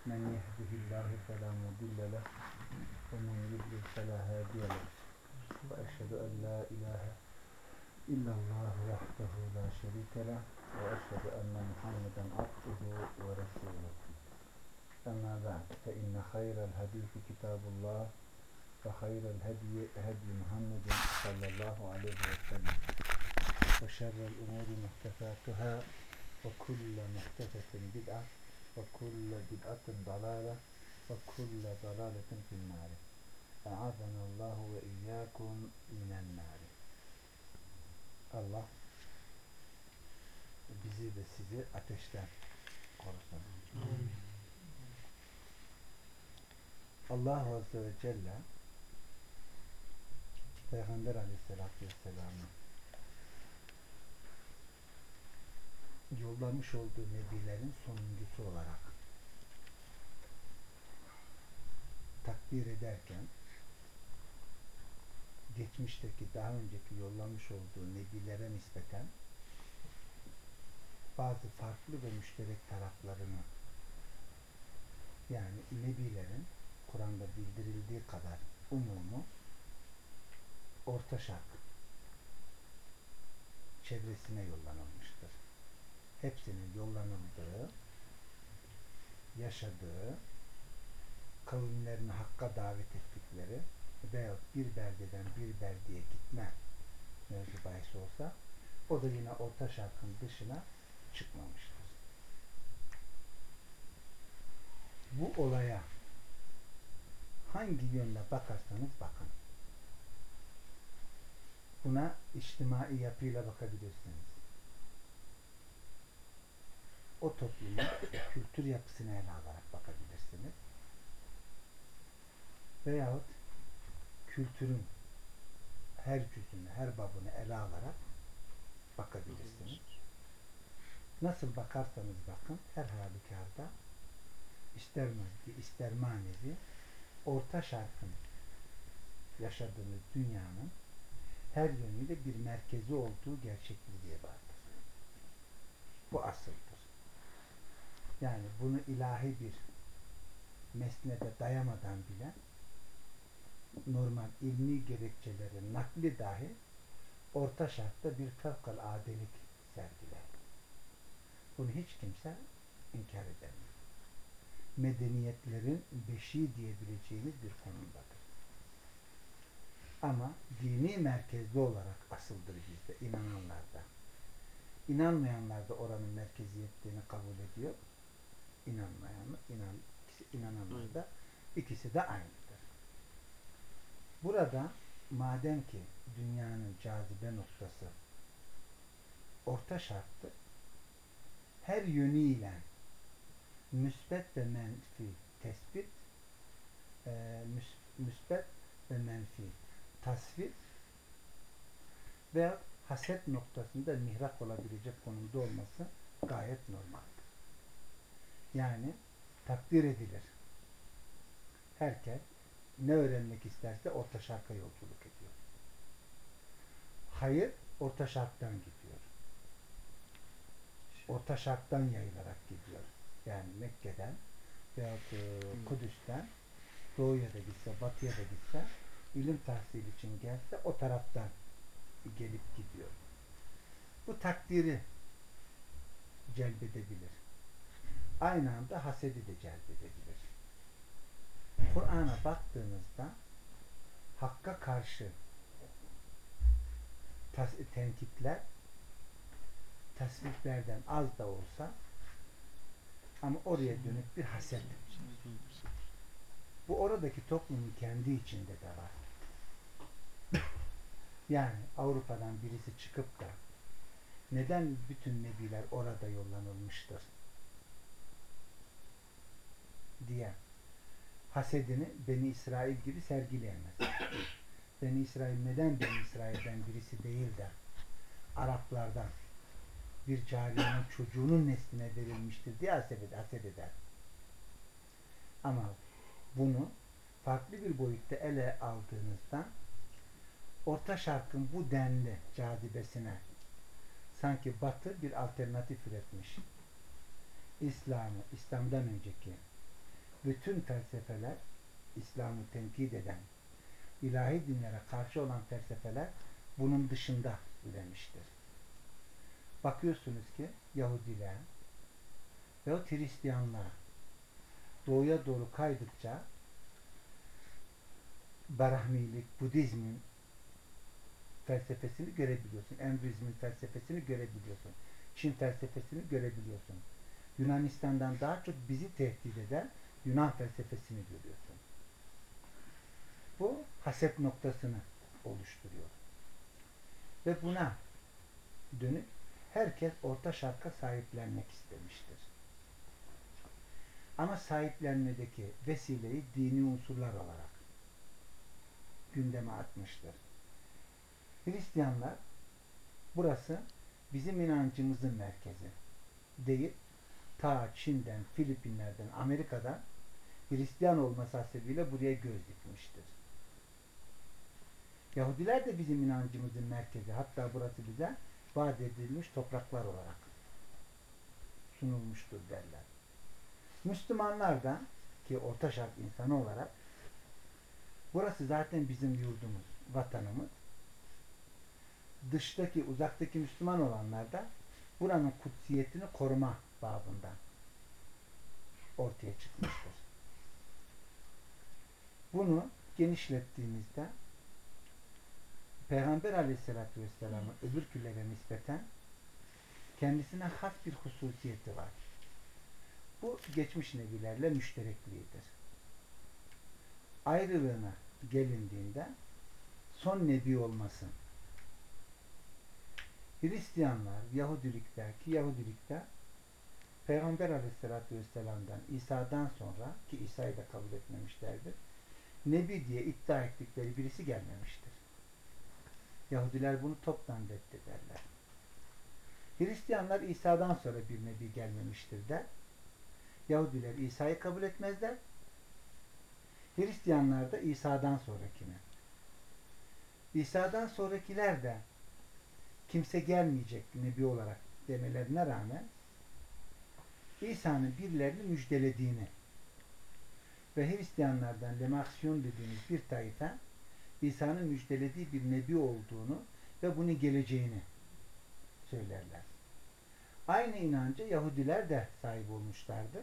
من يهده الله فلا مضل له ومن يضلل فلا هادي له وأشهد أن لا إله إلا الله وحده لا شريك له وأشهد أن محمدا عبده ورسوله أما بعد فإن خير الحديث كتاب الله وخير الهدي هدي محمد صلى الله عليه وسلم وشر الأمور محدثاتها وكل محدثة بدعة وكل بدعة ضلالة وكل ضلالة في النار أعاذنا الله وإياكم من النار. Allah bizi ve sizi ateşten korusun. Allah Azze ve Celle Peygamber Aleyhisselatü Vesselam'ın yollamış olduğu nebilerin sonuncusu olarak takdir ederken geçmişteki daha önceki yollamış olduğu nebilere nispeten bazı farklı ve müşterek taraflarını, yani nebilerin Kur'an'da bildirildiği kadar umumu Orta Şark çevresine yollanılmıştır. Hepsinin yollanıldığı, yaşadığı, kavimlerini hakka davet ettikleri veyahut bir beldeden bir beldeye gitme mevzu bahis olsa o da yine Orta Şark'ın dışına çıkmamıştır. Bu olaya hangi yönle bakarsanız bakın, buna içtimai yapıyla bakabilirsiniz. O toplumun kültür yapısını ele alarak bakabilirsiniz. Veyahut kültürün her cüzünü, her babını ele alarak bakabilirsiniz. Nasıl bakarsanız bakın, her halükarda ister maddi, ister manevi Orta Şark'ın yaşadığımız dünyanın her yönüyle bir merkezi olduğu gerçekliği vardır. Bu asıldır. Yani bunu ilahi bir mesnede dayamadan bile normal ilmi gerekçelerin nakli dahi Orta Şark'ta bir fevkaladelik sergiler. Bunu hiç kimse inkar edemiyor. Medeniyetlerin beşiği diyebileceğimiz bir konumdadır. Ama dini merkezli olarak asıldır bizde, inananlarda. İnanmayanlar da oranın merkeziyetini kabul ediyor. İnananlar da ikisi de aynıdır. Burada madem ki dünyanın cazibe noktası Orta Şark'tır, her yönüyle müsbet ve menfi tespit, müsbet ve menfi tasvir ve haset noktasında mihrak olabilecek konumda olması gayet normaldir. Yani takdir edilir. Herkes ne öğrenmek isterse Orta Şark'a yolculuk ediyor. Hayır Orta Şark'tan gidiyor. Orta Şark'tan yayılarak gidiyor. Yani Mekke'den veyahut Kudüs'ten doğuya da gitse, batıya da gitse, ilim tahsili için gelse o taraftan gelip gidiyor. Bu takdiri celbedebilir. Aynı anda hasedi de celbedebilir. Kur'an'a baktığınızda hakka karşı tenkitler tasviplerden az da olsa ama oraya dönük bir haset. Bu oradaki toplumun kendi içinde de var. Yani Avrupa'dan birisi çıkıp da neden bütün nebiler orada yollanılmıştır diye hasedini Beni İsrail gibi sergileyemez. Beni İsrail neden Beni İsrail'den birisi değil de Araplardan bir cariyenin çocuğunun nesline verilmiştir diye haset eder. Ama bunu farklı bir boyutta ele aldığınızda Orta Şark'ın bu denli cazibesine sanki Batı bir alternatif üretmiş. İslam'dan önceki bütün felsefeler, İslam'ı tenkit eden, ilahi dinlere karşı olan felsefeler bunun dışında üremiştir. Bakıyorsunuz ki Yahudiler veyahut Hristiyanlar doğuya doğru kaydıkça Brahmilik, Budizmin felsefesini görebiliyorsun. Endüizmin felsefesini görebiliyorsun. Çin felsefesini görebiliyorsun. Yunanistan'dan daha çok bizi tehdit eden Yunan felsefesini görüyorsun. Bu haset noktasını oluşturuyor. Ve buna dönük herkes Orta Şark'a sahiplenmek istemiştir. Ama sahiplenmedeki vesileyi dini unsurlar olarak gündeme atmıştır. Hristiyanlar burası bizim inancımızın merkezi deyip ta Çin'den, Filipinler'den, Amerika'dan Hristiyan olması hasebiyle buraya göz dikmiştir. Yahudiler de bizim inancımızın merkezi. Hatta burası bize vaat edilmiş topraklar olarak sunulmuştur derler. Müslümanlar da ki Orta Şark insanı olarak burası zaten bizim yurdumuz, vatanımız. Dıştaki, uzaktaki Müslüman olanlar da buranın kutsiyetini koruma babından ortaya çıkmıştır. Bunu genişlettiğimizde Peygamber Aleyhisselatü Vesselam'ın öbür küllere nispeten kendisine has bir hususiyeti var. Bu geçmiş nebilerle müşterekliğidir. Ayrılığına gelindiğinde son nebi olması, Hristiyanlar, Yahudilikte Peygamber Aleyhisselatü Vesselam'dan, İsa'dan sonra ki İsa'yı da kabul etmemişlerdir, nebi diye iddia ettikleri birisi gelmemiştir. Yahudiler bunu toptan reddederler. Hristiyanlar İsa'dan sonra bir nebi gelmemiştir der. Yahudiler İsa'yı kabul etmezler. Hristiyanlar da İsa'dan sonrakini. İsa'dan sonrakiler de kimse gelmeyecek nebi olarak demelerine rağmen İsa'nın birilerini müjdelediğini ve Hristiyanlardan Lemaksiyon dediğimiz bir taife İsa'nın müjdelediği bir nebi olduğunu ve bunun geleceğini söylerler. Aynı inanca Yahudiler de sahip olmuşlardı.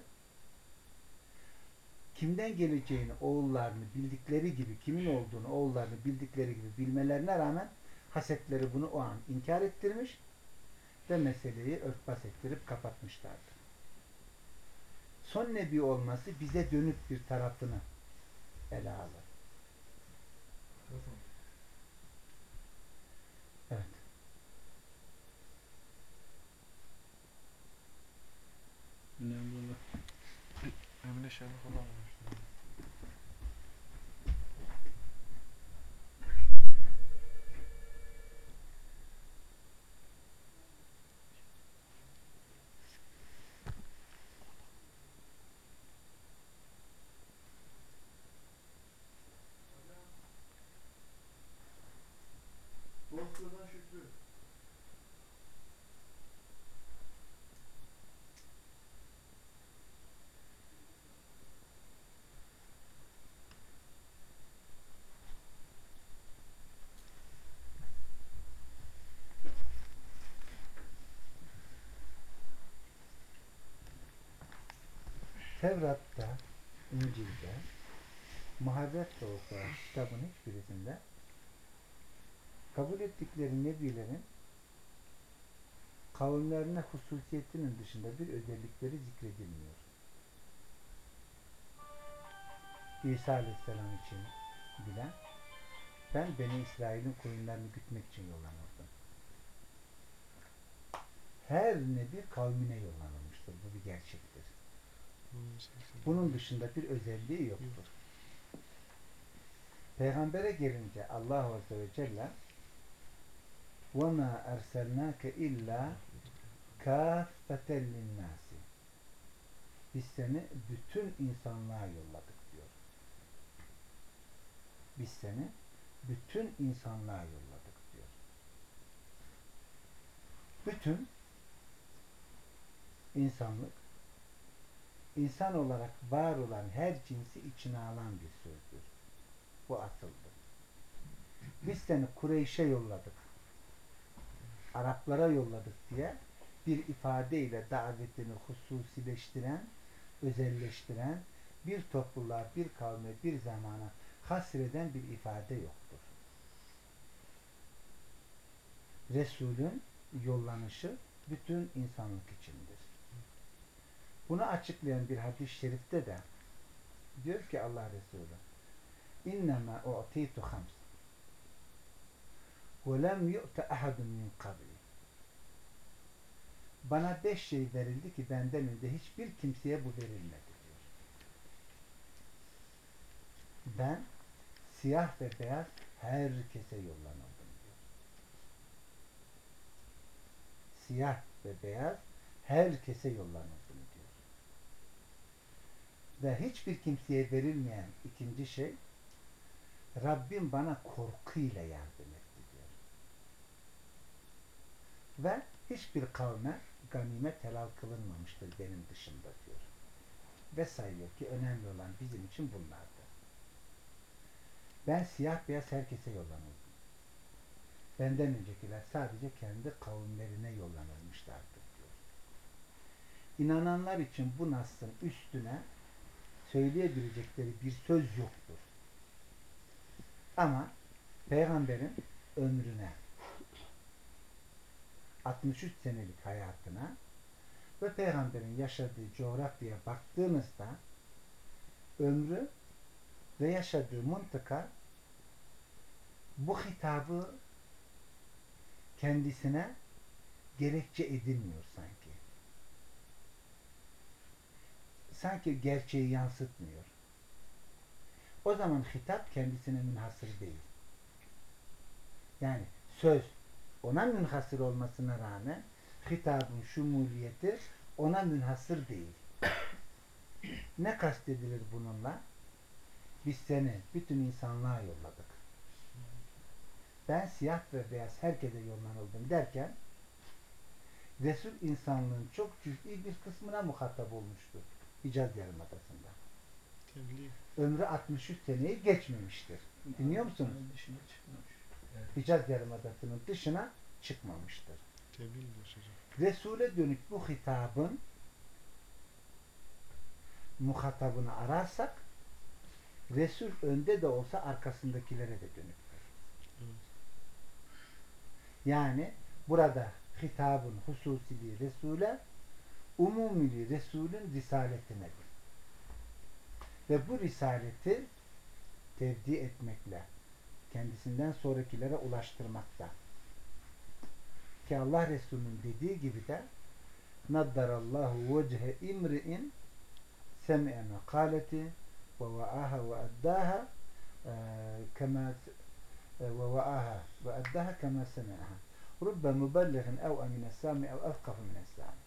Kimden geleceğini oğullarını bildikleri gibi, kimin olduğunu oğullarını bildikleri gibi bilmelerine rağmen hasetleri bunu o an inkar ettirmiş ve meseleyi örtbas ettirip kapatmışlardı. Son nebi olması bize dönük bir tarafını ele alır. Evet. Önemli olan Emine Şenlik olamamıştır. Bozkır'dan Şükrü. Tevrat'ta, İncil'de, Muharret de olsa kitabın hiçbirisinde kabul ettikleri nebilerin kavimlerine hususiyetinin dışında bir özellikleri zikredilmiyor. İsa Aleyhisselam için bilen ben Beni İsrail'in koyunlarını gütmek için yollanırdım. Her nebi kavmine yollanılmıştır. Bu bir gerçektir. Bunun dışında bir özelliği yoktur. Peygambere gelince Allah Azze ve Celle وَمَا أَرْسَلْنَاكَ إِلَّا كَافَّةً لِلنَّاسِ Biz seni bütün insanlığa yolladık diyor. Biz seni bütün insanlığa yolladık diyor. Bütün insanlık insan olarak var olan her cinsi içine alan bir sözdür. Bu asıldır. Biz seni Kureyş'e yolladık, Araplara yolladık diye bir ifadeyle davetini hususileştiren, özelleştiren, bir topluluğa, bir kavme, bir zamana hasreden bir ifade yoktur. Resulün yollanışı bütün insanlık içindir. Bunu açıklayan bir hadis-i şerifte de diyor ki Allah Resulü İnnemâ u'tîtu hams ve lem yu'te ahadun min kabli. Bana 5 şey verildi ki benden önce hiçbir kimseye bu verilmedi diyor. Ben siyah ve beyaz herkese yollanıldım diyor. Siyah ve beyaz herkese yollanıldım diyor. Ve hiçbir kimseye verilmeyen ikinci şey Rabbim bana korkuyla yardım etti diyor. Ve hiçbir kavme ganimet helal kılınmamıştır benim dışında diyor. Ve sayıyor ki önemli olan bizim için bunlardır. Ben siyah beyaz herkese yollanıldım. Benden öncekiler sadece kendi kavimlerine yollanılmışlardır diyor. İnananlar için bu nasın üstüne söyleyebilecekleri bir söz yoktur. Ama Peygamberin ömrüne 63 senelik hayatına ve Peygamberin yaşadığı coğrafyaya baktığınızda ömrü ve yaşadığı mıntıka bu hitabı kendisine gerekçe edilmiyor sanki. Sanki gerçeği yansıtmıyor. O zaman hitap kendisine münhasır değil. Yani söz ona münhasır olmasına rağmen hitabın şumuliyeti ona münhasır değil. Ne kastedilir bununla? Biz seni bütün insanlığa yolladık. Ben siyah ve beyaz herkese yollanıldım derken Resul insanlığın çok cüz'i bir kısmına muhatap olmuştur. Hicaz Yarımadası'nda. Tebliğ. Ömrü 63 seneyi geçmemiştir. Dinliyor musunuz? Dışına çıkmış. Hicaz Yarımadası'nın dışına çıkmamıştır. Tebliğ diyoruz hocam. Resul'e dönük bu hitabın muhatabını ararsak Resul önde de olsa arkasındakilere de dönüktür. Evet. Yani burada hitabın hususiliği Resul'e, umumiliği Resul'ün risaletinedir. Ve bu risaleti tevdi etmekle kendisinden sonrakilere ulaştırmakta. Ki Allah Resulü'nün dediği gibi de naddarallahu vecehe imri'in sem'e mekaleti ve va'aha ve addaha kema ve va'aha ve addaha kema sem'aha rubbe mübellighin ev amines sami ev efkafu mines sami.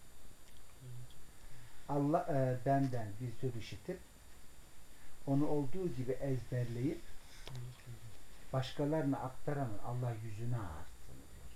Allah benden bir söz işitip onu olduğu gibi ezberleyip başkalarına aktaranın Allah yüzüne ağartsın diyor.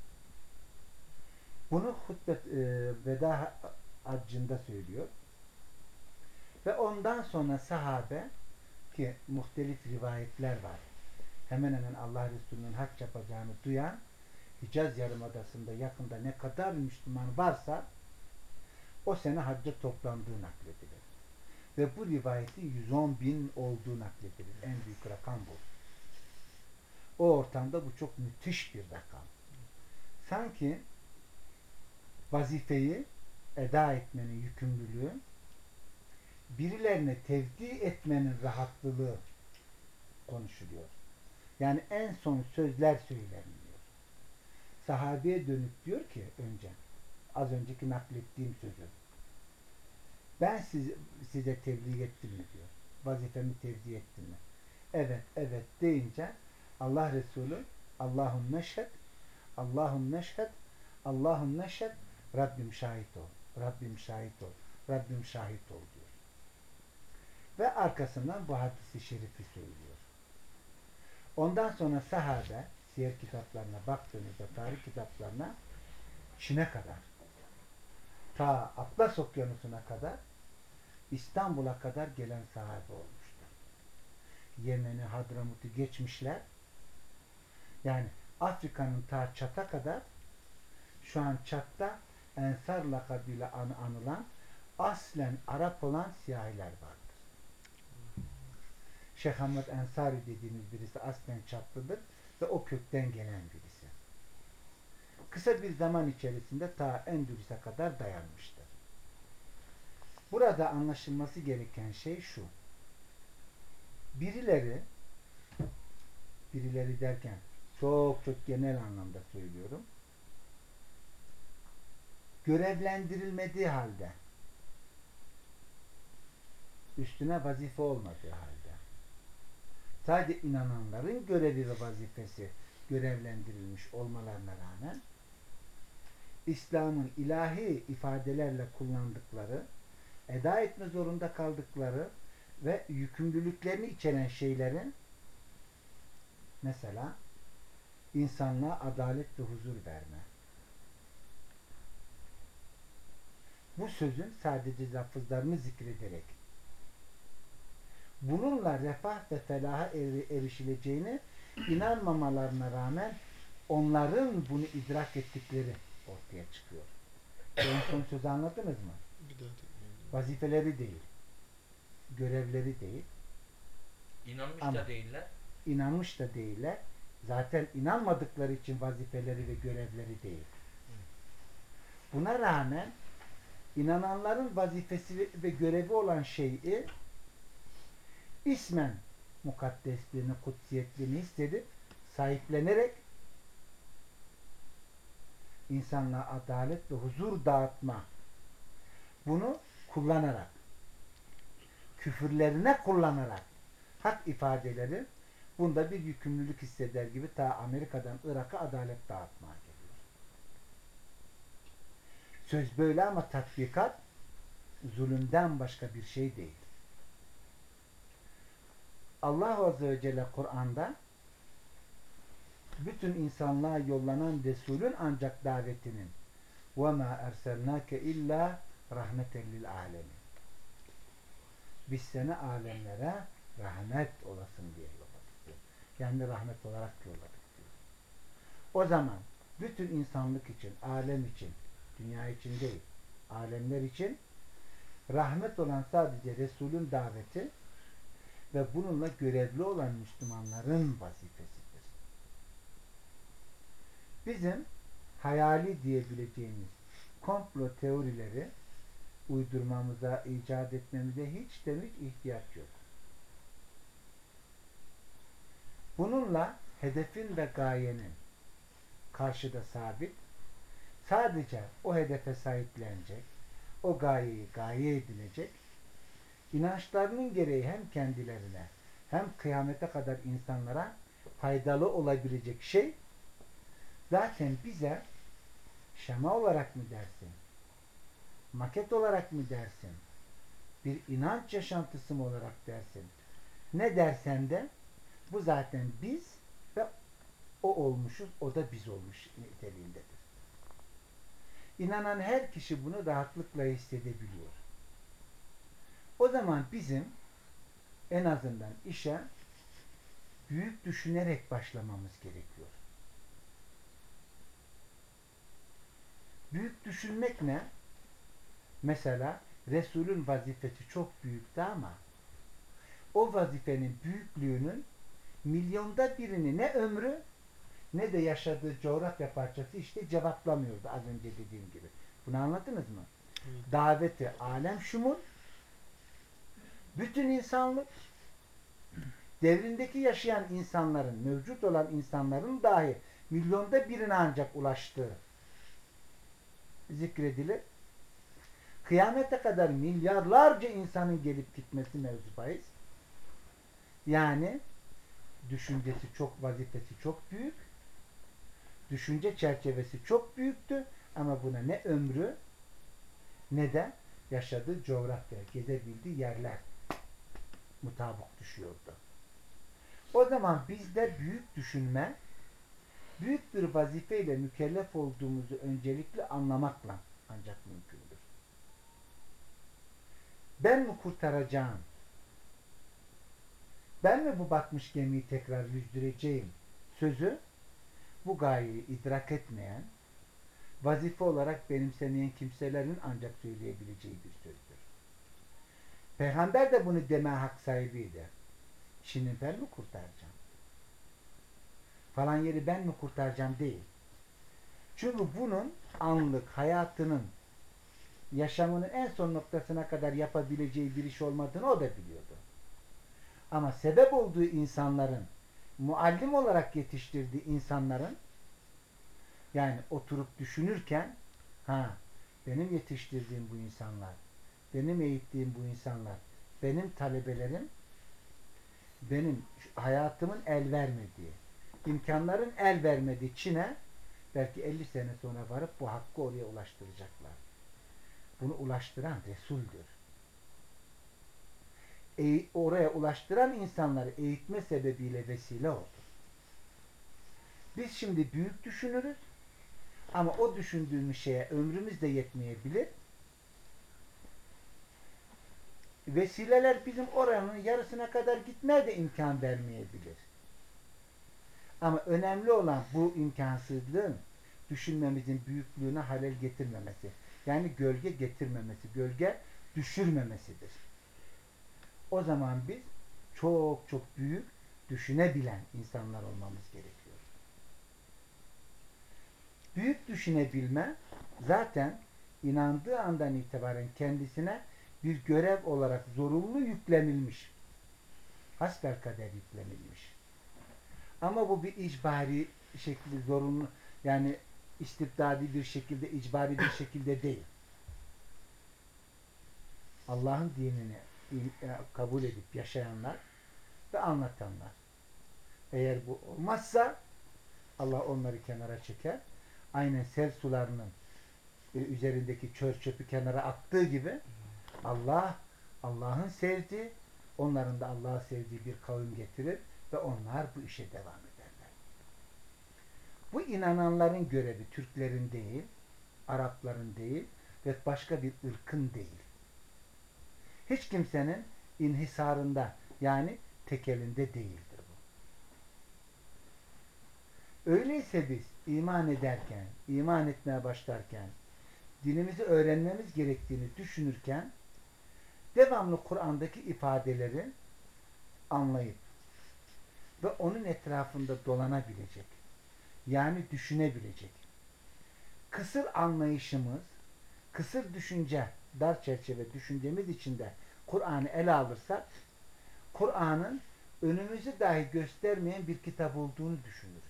Bunu hutbet veda haccında söylüyor. Ve ondan sonra sahabe ki muhtelif rivayetler var. Hemen hemen Allah Resulü'nün hac yapacağını duyan Hicaz Yarımadası'nda yakında ne kadar Müslüman varsa o sene hacca toplandığı nakledilir. Ve bu rivayeti 110.000 olduğu nakledilir. En büyük rakam bu. O ortamda bu çok müthiş bir rakam. Sanki vazifeyi eda etmenin yükümlülüğü birilerine tevdi etmenin rahatlılığı konuşuluyor. Yani en son sözler söyleniyor. Sahabeye dönüp diyor ki önce az önceki naklettiğim sözü ben size tebliğ ettim mi diyor. Vazifemi tevdi ettim mi? Evet, evet deyince Allah Resulü Allahum neşhed Allahum neşhed Allahum neşhed Rabbim şahit ol. Rabbim şahit ol. Rabbim şahit ol diyor. Ve arkasından bu hadisi şerifi söylüyor. Ondan sonra sahabe siyer kitaplarına baktığınızda tarih kitaplarına Çin'e kadar ta Atlas Okyanusu'na kadar İstanbul'a kadar gelen sahabe olmuştur. Yemen'i, Hadramut'u geçmişler. Yani Afrika'nın ta Çat'a kadar, şu an Çat'ta Ensar lakabıyla anılan aslen Arap olan siyahiler vardır. Şeyh Ahmet Ensari dediğimiz birisi aslen Çatlıdır ve o kökten gelen birisi. Kısa bir zaman içerisinde ta Endülüs'e kadar dayanmıştır. Burada anlaşılması gereken şey şu. Birileri derken çok çok genel anlamda söylüyorum. Görevlendirilmediği halde, üstüne vazife olmadığı halde, sadece inananların görevi ve vazifesi görevlendirilmiş olmalarına rağmen İslam'ın ilahi ifadelerle kullandıkları, eda etme zorunda kaldıkları ve yükümlülüklerini içeren şeylerin, mesela insanlığa adalet ve huzur verme. Bu sözün sadece lafızlarını zikrederek bununla refah ve felaha erişileceğine inanmamalarına rağmen onların bunu idrak ettikleri ortaya çıkıyor. En son sözü anladınız mı? Bir daha tekrar. Vazifeleri değil, görevleri değil, İnanmış ama da değiller. inanmış da değiller. Zaten inanmadıkları için vazifeleri ve görevleri değil. Buna rağmen inananların vazifesi ve görevi olan şeyi ismen mukaddesliğini, kutsiyetliğini hissedip sahiplenerek insanlığa adalet ve huzur dağıtma, bunu kullanarak, küfürlerine kullanarak hak ifadeleri bunda bir yükümlülük hisseder gibi ta Amerika'dan Irak'a adalet dağıtmaya geliyor. Söz böyle ama tatbikat zulümden başka bir şey değil. Allah Azze ve Celle Kur'an'da bütün insanlığa yollanan Resulün ancak davetinin وَمَا اَرْسَلْنَاكَ اِلَّا رَحْمَةً لِلْعَالَمِينَ biz seni alemlere rahmet olasın diye yolladık diyor. Yani rahmet olarak yolladık diyor. O zaman bütün insanlık için, alem için, dünya için değil, alemler için rahmet olan sadece Resul'ün daveti ve bununla görevli olan Müslümanların vazifesidir. Bizim hayali diyebileceğimiz komplo teorileri uydurmamıza, icat etmemize hiç de hiç ihtiyaç yok. Bununla hedefin ve gayenin karşıda sabit, sadece o hedefe sahiplenecek, o gayeyi gaye edinecek, inançlarının gereği hem kendilerine hem kıyamete kadar insanlara faydalı olabilecek şey zaten bize şema olarak mı dersin, maket olarak mı dersin, bir inanç yaşantısı mı olarak dersin, ne dersen de bu zaten biz ve o olmuşuz, o da biz olmuş niteliğindedir. İnanan her kişi bunu rahatlıkla hissedebiliyor. O zaman bizim en azından işe büyük düşünerek başlamamız gerekiyor. Büyük düşünmek ne? Mesela Resul'ün vazifesi çok büyüktü ama o vazifenin büyüklüğünün milyonda birini ne ömrü ne de yaşadığı coğrafya parçası işte cevaplamıyordu az önce dediğim gibi. Bunu anladınız mı? Evet. Daveti alem şumul, bütün insanlık, devrindeki yaşayan insanların, mevcut olan insanların dahi milyonda birine ancak ulaştığı zikredilir. Kıyamete kadar milyarlarca insanın gelip gitmesi mevzu bahis. Yani düşüncesi çok, vazifesi çok büyük. Düşünce çerçevesi çok büyüktü ama buna ne ömrü ne de yaşadığı coğrafya, gezebildiği yerler mutabık düşüyordu. O zaman bizde büyük düşünme, büyük bir vazifeyle mükellef olduğumuzu öncelikle anlamakla ancak mümkündür. Ben mi kurtaracağım? Ben mi bu batmış gemiyi tekrar yüzdüreceğim? Sözü bu gayeyi idrak etmeyen, vazife olarak benimsemeyen kimselerin ancak söyleyebileceği bir sözdür. Peygamber de bunu deme hak sahibiydi. Şimdi ben mi kurtaracağım? Falan yeri ben mi kurtaracağım değil. Çünkü bunun anlık hayatının yaşamının en son noktasına kadar yapabileceği bir iş olmadığını o da biliyordu. Ama sebep olduğu insanların, muallim olarak yetiştirdiği insanların, yani oturup düşünürken, benim yetiştirdiğim bu insanlar, benim eğittiğim bu insanlar, benim talebelerim, benim hayatımın el vermediği, imkanların el vermediği Çin'e belki 50 sene sonra varıp bu hakkı oraya ulaştıracaklar. Bunu ulaştıran Resul'dür. Oraya ulaştıran insanları eğitme sebebiyle vesile oldu. Biz şimdi büyük düşünürüz ama o düşündüğümüz şeye ömrümüz de yetmeyebilir. Vesileler bizim oranın yarısına kadar gitmeye de imkan vermeyebilir. Ama önemli olan bu imkansızlığın düşünmemizin büyüklüğüne halel getirmemesi. Yani gölge getirmemesi, gölge düşürmemesidir. O zaman biz çok çok büyük düşünebilen insanlar olmamız gerekiyor. Büyük düşünebilme zaten inandığı andan itibaren kendisine bir görev olarak zorunlu yüklenilmiş. Hasbelkader yüklenilmiş. Ama bu bir icbari şekilde zorunlu, yani istibdadi bir şekilde, icbari bir şekilde değil. Allah'ın dinini kabul edip yaşayanlar ve anlatanlar. Eğer bu olmazsa Allah onları kenara çeker. Aynen sel sularının üzerindeki çör çöpü kenara attığı gibi Allah'ın sevdiği, onların da Allah'ı sevdiği bir kavim getirir ve onlar bu işe devam ederler. Bu inananların görevi Türklerin değil, Arapların değil ve başka bir ırkın değil. Hiç kimsenin inhisarında, yani tekelinde değildir bu. Öyleyse biz iman ederken, iman etmeye başlarken, dinimizi öğrenmemiz gerektiğini düşünürken devamlı Kur'an'daki ifadeleri anlayıp ve onun etrafında dolanabilecek, yani düşünebilecek, kısır anlayışımız, kısır düşünce, dar çerçeve düşüncemiz içinde Kur'an'ı ele alırsak, Kur'an'ın önümüzü dahi göstermeyen bir kitap olduğunu düşünürüz.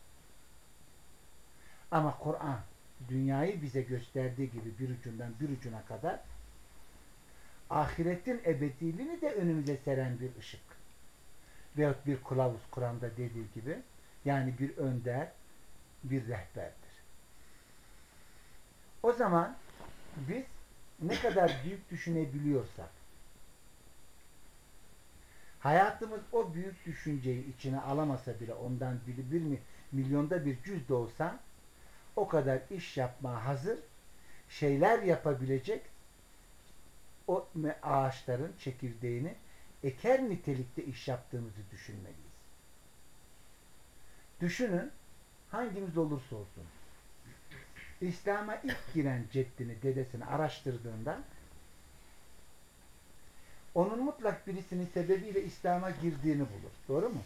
Ama Kur'an, dünyayı bize gösterdiği gibi bir ucundan bir ucuna kadar, ahiretin ebediliğini de önümüze seren bir ışık. Veyahut bir kılavuz, Kur'an'da dediği gibi, yani bir önder, bir rehberdir. O zaman biz ne kadar büyük düşünebiliyorsak, hayatımız o büyük düşünceyi içine alamasa bile ondan bir milyonda bir cüz de olsa o kadar iş yapmaya hazır, şeyler yapabilecek o ağaçların çekirdeğini eker nitelikte iş yaptığımızı düşünmeliyiz. Düşünün, hangimiz olursa olsun, İslam'a ilk giren ceddini, dedesini araştırdığında onun mutlak birisinin sebebiyle İslam'a girdiğini bulur. Doğru mu?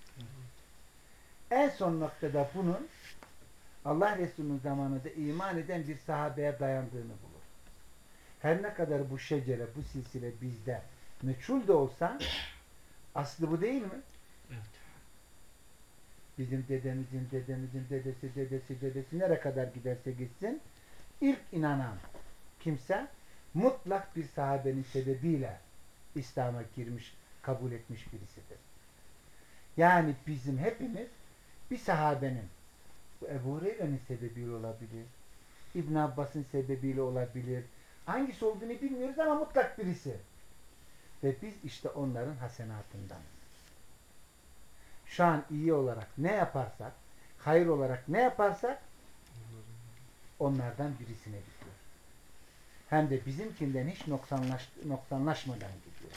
En son noktada bunun Allah Resulü'nün zamanında iman eden bir sahabeye dayandığını bulur. Her ne kadar bu şecere, bu silsile bizde meçhul de olsa aslı bu değil mi? Evet. Bizim dedemizin dedesi nereye kadar giderse gitsin ilk inanan kimse mutlak bir sahabenin sebebiyle İslam'a girmiş, kabul etmiş birisidir. Yani bizim hepimiz bir sahabenin, bu Ebu Hureyre'nin sebebiyle olabilir, İbn Abbas'ın sebebiyle olabilir. Hangisi olduğunu bilmiyoruz ama mutlak birisi. Ve biz işte onların hasenatındanız. Şu an iyi olarak ne yaparsak, hayır olarak ne yaparsak onlardan birisine gidiyor. hem de bizimkinden hiç noksanlaşmadan gidiyor.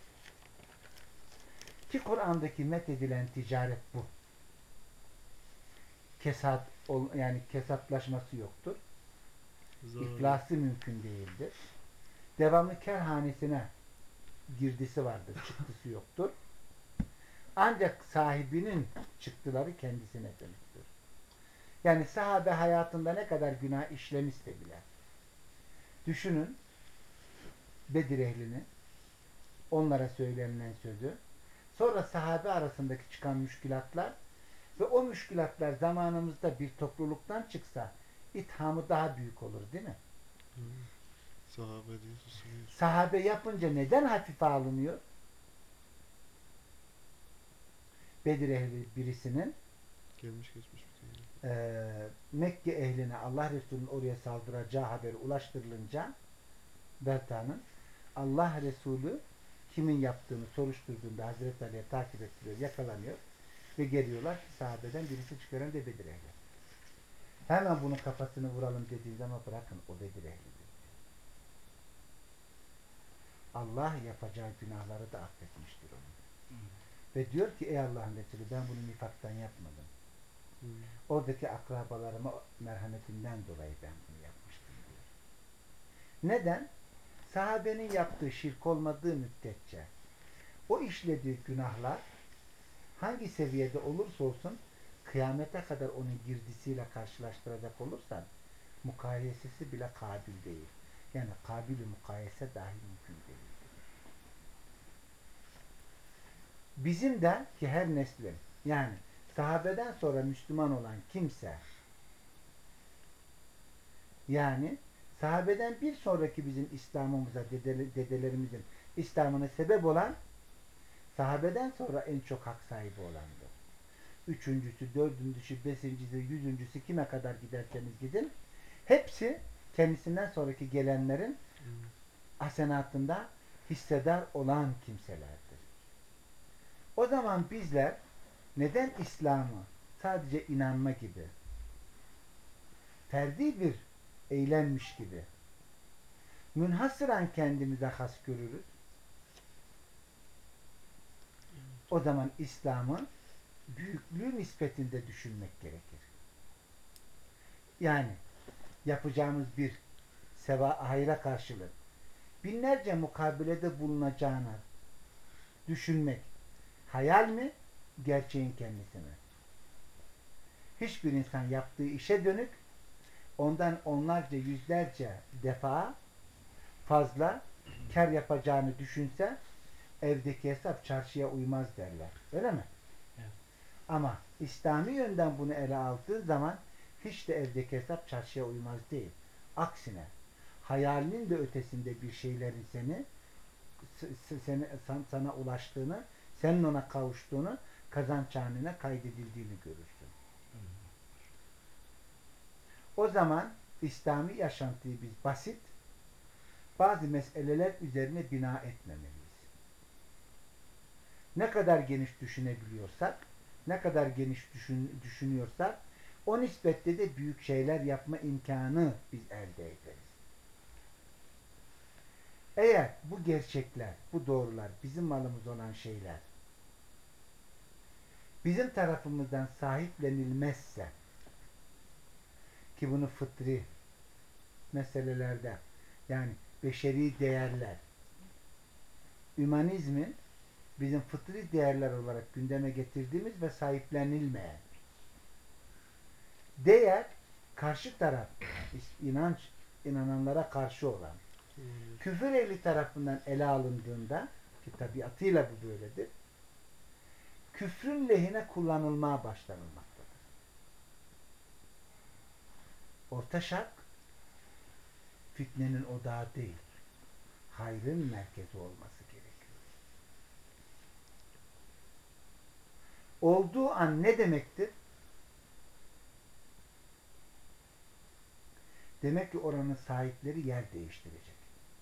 Ki Kur'an'daki methedilen ticaret bu. Yani kesatlaşması yoktur. İflası mümkün değildir. Devamlı kerhanesine girdisi vardır, çıktısı yoktur. Ancak sahibinin çıktıları kendisine dönüktür. Yani sahabe hayatında ne kadar günah işlemişse bile. Düşünün Bedir ehlini, onlara söylenilen sözü, sonra sahabe arasındaki çıkan müşkülatlar ve o müşkülatlar zamanımızda bir topluluktan çıksa ithamı daha büyük olur değil mi? Sahabe diye susuyor. Sahabe yapınca neden hafife alınıyor? Bedir ehli birisinin Gelmiş geçmiş bir tane. Mekke ehline Allah Resulü'nün oraya saldıracağı haberi ulaştırılınca Berta'nın Allah Resulü kimin yaptığını soruşturduğunda Hazreti Ali'ye takip ettiriyor, yakalanıyor ve geliyorlar ki sahabeden birisi çıkaran da Bedir ehli. Hemen bunun kafasını vuralım dediği zaman bırakın o Bedir ehlidir. Allah yapacağı günahları da affetmiştir onu. Ve diyor ki ey Allah'ın Resulü ben bunu nifaktan yapmadım. Oradaki akrabalarıma merhametinden dolayı ben bunu yapmıştım diyor. Neden? Sahabenin yaptığı şirk olmadığı müddetçe o işlediği günahlar hangi seviyede olursa olsun kıyamete kadar onun girdisiyle karşılaştıracak olursan mukayesesi bile kabil değil. Yani kabil-i mukayese dahi mümkün değil. Bizim de ki her neslin yani sahabeden sonra Müslüman olan kimse yani sahabeden bir sonraki bizim İslam'ımıza dedelerimizin İslam'ına sebep olan sahabeden sonra en çok hak sahibi olandır. Üçüncüsü, dördüncüsü, beşincisi, yüzüncüsü kime kadar giderseniz gidin hepsi kendisinden sonraki gelenlerin hasenatında hissedar olan kimselerdir. O zaman bizler neden İslam'ı sadece inanma gibi ferdi bir eylemmiş gibi münhasıran kendimize has görürüz? O zaman İslam'ı büyüklüğü nispetinde düşünmek gerekir. Yani yapacağımız bir hayra karşılık binlerce mukabelede bulunacağını düşünmek hayal mi? Gerçeğin kendisi mi? Hiçbir insan yaptığı işe dönük ondan onlarca yüzlerce defa fazla kar yapacağını düşünse evdeki hesap çarşıya uymaz derler. Öyle mi? Evet. Ama İslami yönden bunu ele aldığı zaman hiç de evdeki hesap çarşıya uymaz değil. Aksine hayalinin de ötesinde bir şeylerin sana ulaştığını, senin ona kavuştuğunu, kazanç haline kaydedildiğini görürsün. O zaman İslami yaşantıyı biz basit, bazı meseleler üzerine bina etmemeliyiz. Ne kadar geniş düşünebiliyorsak, ne kadar geniş düşünüyorsak, o nispetle de büyük şeyler yapma imkanı biz elde ederiz. Eğer bu gerçekler, bu doğrular, bizim malımız olan şeyler, bizim tarafımızdan sahiplenilmezse, ki bunu fıtri meselelerde, yani beşeri değerler, hümanizmin bizim fıtri değerler olarak gündeme getirdiğimiz ve sahiplenilmeyen değer, karşı taraf, inananlara karşı olan, küfür ehli tarafından ele alındığında, ki tabiatıyla bu böyledir, küfrün lehine kullanılmaya başlanılmaktadır. Orta Şark, fitnenin odağı değil, hayrın merkezi olması gerekiyor. Olduğu an ne demektir? Demek ki oranın sahipleri yer değiştirecek.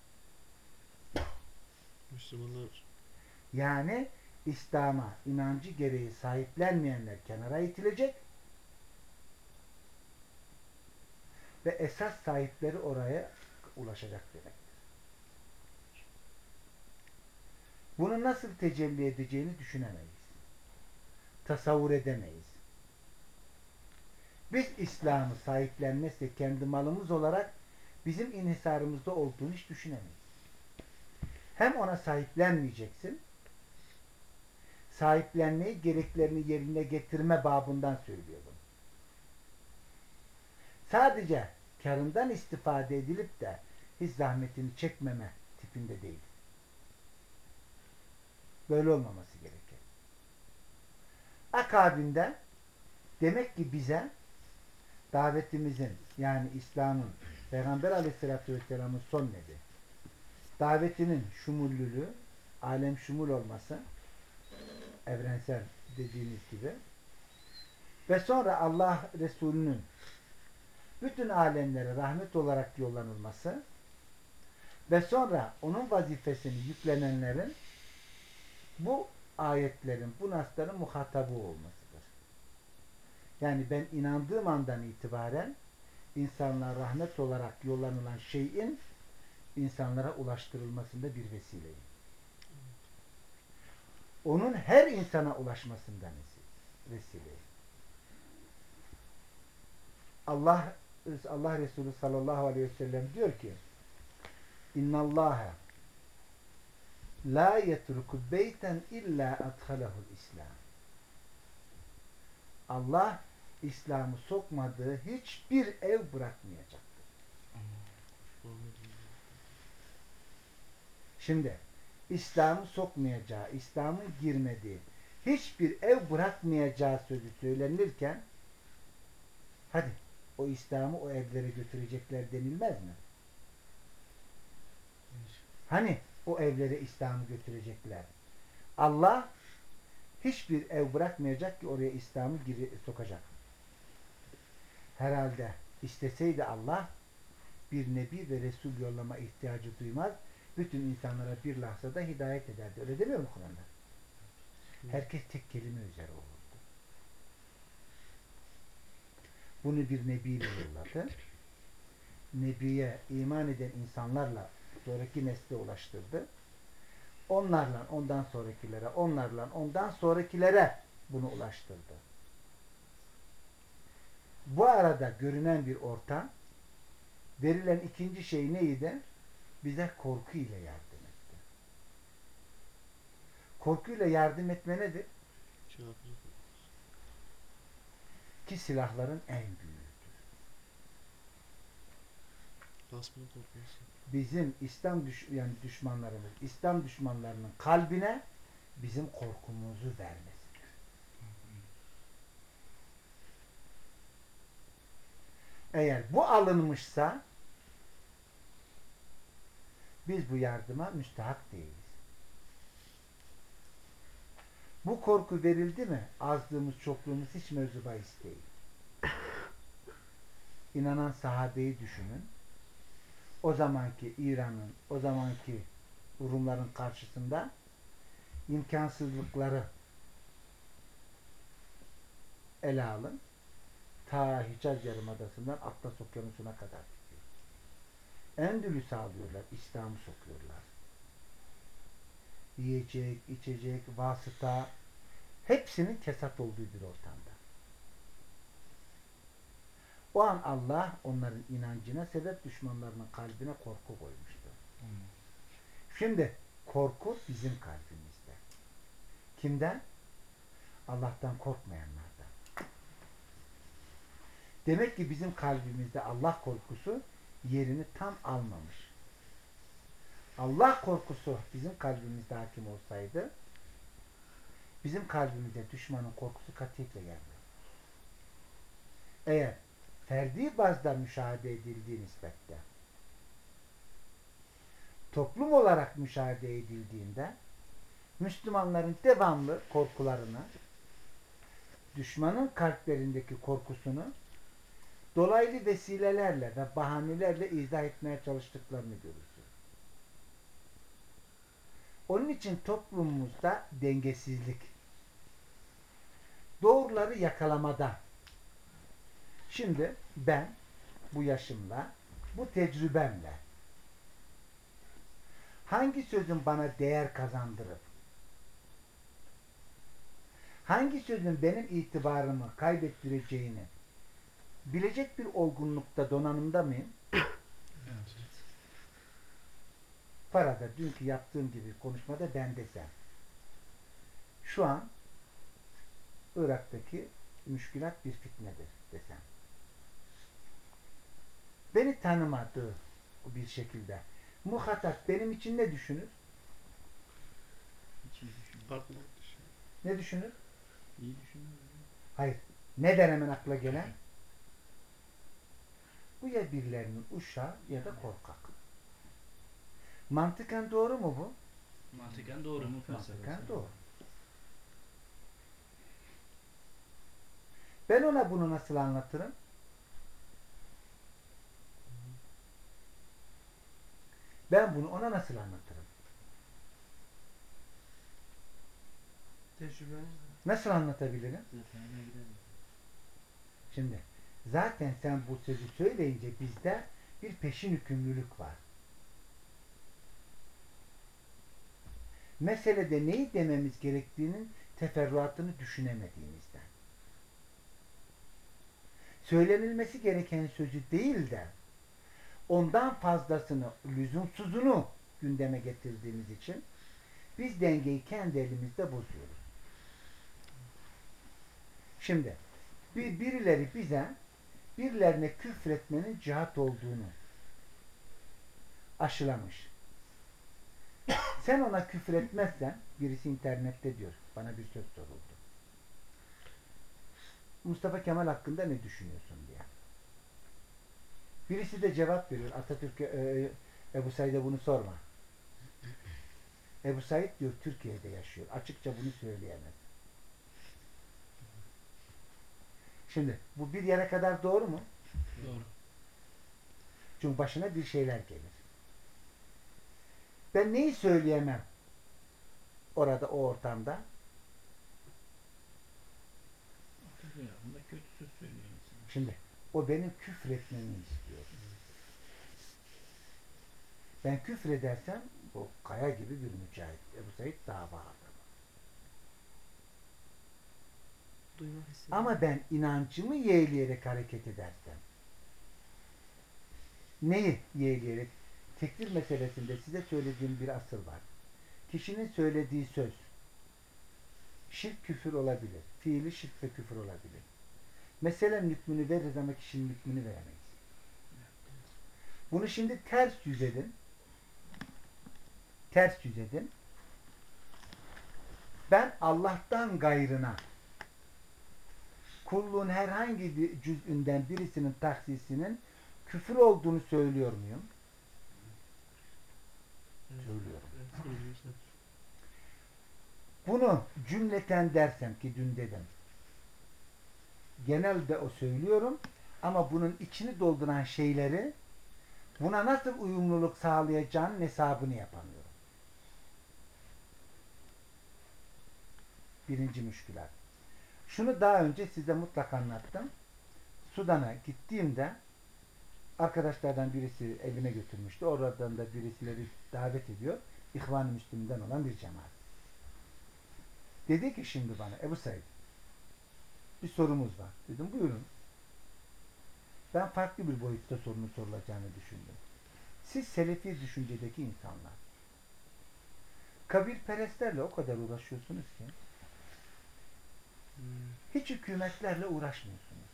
Müslümanlar Yani İslam'a inancı gereği sahiplenmeyenler kenara itilecek ve esas sahipleri oraya ulaşacak demektir. Bunu nasıl tecelli edeceğini düşünemeyiz. Tasavvur edemeyiz. Biz İslam'ı sahiplenmezsek kendi malımız olarak bizim inhisarımızda olduğunu hiç düşünemeyiz. Hem ona sahiplenmeyeceksin, sahiplenmeyi gereklerini yerine getirme babından söylüyorum. Sadece karından istifade edilip de hiç zahmetini çekmeme tipinde değil. Böyle olmaması gerekir. Akabinde demek ki bize davetimizin yani İslam'ın Peygamber Aleyhisselatü Vesselam'ın son nevi davetinin şumullülüğü, alem şumul olması evrensel dediğimiz gibi ve sonra Allah Resulü'nün bütün alemlere rahmet olarak yollanılması ve sonra onun vazifesini yüklenenlerin bu ayetlerin, bu nasların muhatabı olmasıdır. Yani ben inandığım andan itibaren insanlara rahmet olarak yollanılan şeyin insanlara ulaştırılmasında bir vesileyim. Onun her insana ulaşmasından vesileyim. Allah Resulü sallallahu aleyhi ve sellem diyor ki İnnallâhe la yetruku beyten illa adhalahul İslam. Allah İslam'ı sokmadığı hiçbir ev bırakmayacaktır. Şimdi İslam'ı sokmayacağı, İslam'ın girmediği hiçbir ev bırakmayacağı sözü söylenirken hadi o İslam'ı o evlere götürecekler denilmez mi? Hani o evlere İslam'ı götürecekler? Allah hiçbir ev bırakmayacak ki oraya İslam'ı sokacak. Herhalde isteseydi Allah bir nebi ve resul yollama ihtiyacı duymaz. Bütün insanlara bir lahzada hidayet ederdi. Öyle demiyor mu Kur'an'da? Herkes tek kelime üzere olurdu. Bunu bir nebiyle yolladı. Nebiye iman eden insanlarla sonraki nesle ulaştırdı. Onlarla ondan sonrakilere, onlarla ondan sonrakilere bunu ulaştırdı. Bu arada görünen bir ortam, verilen ikinci şey neydi? Bize korku ile yardım etti. Korkuyla yardım etme nedir? Ki silahların en büyüğüdür. Basmanın korkması. Bizim yani düşmanlarımız, İslam düşmanlarının kalbine bizim korkumuzu vermesidir. Eğer bu alınmışsa biz bu yardıma müstahak değiliz. Bu korku verildi mi azlığımız çokluğumuz hiç mevzu bahis değil. İnanan sahabeyi düşünün. O zamanki İran'ın, o zamanki Rumların karşısında imkansızlıkları ele alın. Ta Hicaz Yarımadası'ndan Atlas Okyanusu'na kadar gidiyor. Endülüs'ü alıyorlar, İslam'ı sokuyorlar. Yiyecek, içecek, vasıta hepsinin kesat olduğu bir ortamda. O an Allah onların inancına sebep düşmanlarının kalbine korku koymuştu. Şimdi korku bizim kalbimizde. Kimden? Allah'tan korkmayanlardan. Demek ki bizim kalbimizde Allah korkusu yerini tam almamış. Allah korkusu bizim kalbimizde hakim olsaydı bizim kalbimizde düşmanın korkusu katiyetle gelmiyor. Eğer ferdi bazda müşahede edildiği nispette toplum olarak müşahede edildiğinde Müslümanların devamlı korkularını, düşmanın kalplerindeki korkusunu dolaylı vesilelerle ve bahanelerle izah etmeye çalıştıklarını görürsün. Onun için toplumumuzda dengesizlik, doğruları yakalamada. Şimdi ben bu yaşımla, bu tecrübemle hangi sözün bana değer kazandırıp hangi sözün benim itibarımı kaybettireceğini bilecek bir olgunlukta, donanımda mıyım? Evet. Farada dünkü yaptığım gibi konuşmada ben desem. Şu an Irak'taki müşkülat bir fitnedir desem. Beni tanımadığı bir şekilde muhatap benim için ne düşünür? Hiç iyi düşünmüyor. Farklı. Ne düşünür? İyi düşünmüyor. Hayır. Ne der hemen akla gelen? Bu ya birilerinin uşağı ya da korkak. Mantıken doğru mu bu? Mantıken doğru mu Mantıken felsefesi? doğru. Ben ona bunu nasıl anlatırım? Ben bunu ona nasıl anlatırım? Tecrübenizle. Nasıl anlatabilirim? Detayına girelim. Şimdi zaten sen bu sözü söyleyince bizde bir peşin hükümlülük var. Meselede neyi dememiz gerektiğinin teferruatını düşünemediğimizden. Söylenilmesi gereken sözü değil de ondan fazlasını, lüzumsuzunu gündeme getirdiğimiz için biz dengeyi kendi elimizde bozuyoruz. Şimdi birileri bize birilerine küfretmenin cihat olduğunu aşılamış. Sen ona küfür etmezsen, birisi internette diyor, bana bir söz soruldu. Mustafa Kemal hakkında ne düşünüyorsun diye. Birisi de cevap veriyor. Atatürk'e Ebu Said'e bunu sorma. Ebu Said diyor Türkiye'de yaşıyor. Açıkça bunu söyleyemez. Şimdi bu bir yere kadar doğru mu? Doğru. Çünkü başına bir şeyler gelir. Ben neyi söyleyemem orada o ortamda? Rüyasında kötü söz söylüyor insan. Şimdi o benim küfretmemi istiyor. Ben küfredersem bu kaya gibi bir mücahit. Ebu Said dava adamı. Duyma hissi. Ama ben inancımı yeğleyerek hareket edersem neyi yeğleyerek? Tekfir meselesinde size söylediğim bir asıl var. Kişinin söylediği söz şirk küfür olabilir. Fiili şirk ve küfür olabilir. Meselen hükmünü veririz ama kişinin hükmünü veremeyiz. Bunu şimdi ters yüz edin. Ters yüz edin. Ben Allah'tan gayrına kulluğun herhangi bir cüz'ünden birisinin tahsisinin küfür olduğunu söylüyor muyum? Evet. Söylüyorum. Evet, söylüyorsun. Bunu cümleten dersem ki dün dedim. Genelde o söylüyorum ama bunun içini dolduran şeyleri buna nasıl uyumluluk sağlayacağının hesabını yapamıyorum. Birinci müşkülat. Şunu daha önce size mutlaka anlattım. Sudan'a gittiğimde arkadaşlardan birisi evine götürmüştü. Oradan da birisileri davet ediyor. İhvan-ı Müslümin'den olan bir cemaat. Dedi ki şimdi bana Ebu Said bir sorumuz var. Dedim buyurun. Ben farklı bir boyutta sorunun sorulacağını düşündüm. Siz Selefi düşüncedeki insanlar kabirperestlerle o kadar uğraşıyorsunuz ki hiç hükümetlerle uğraşmıyorsunuz.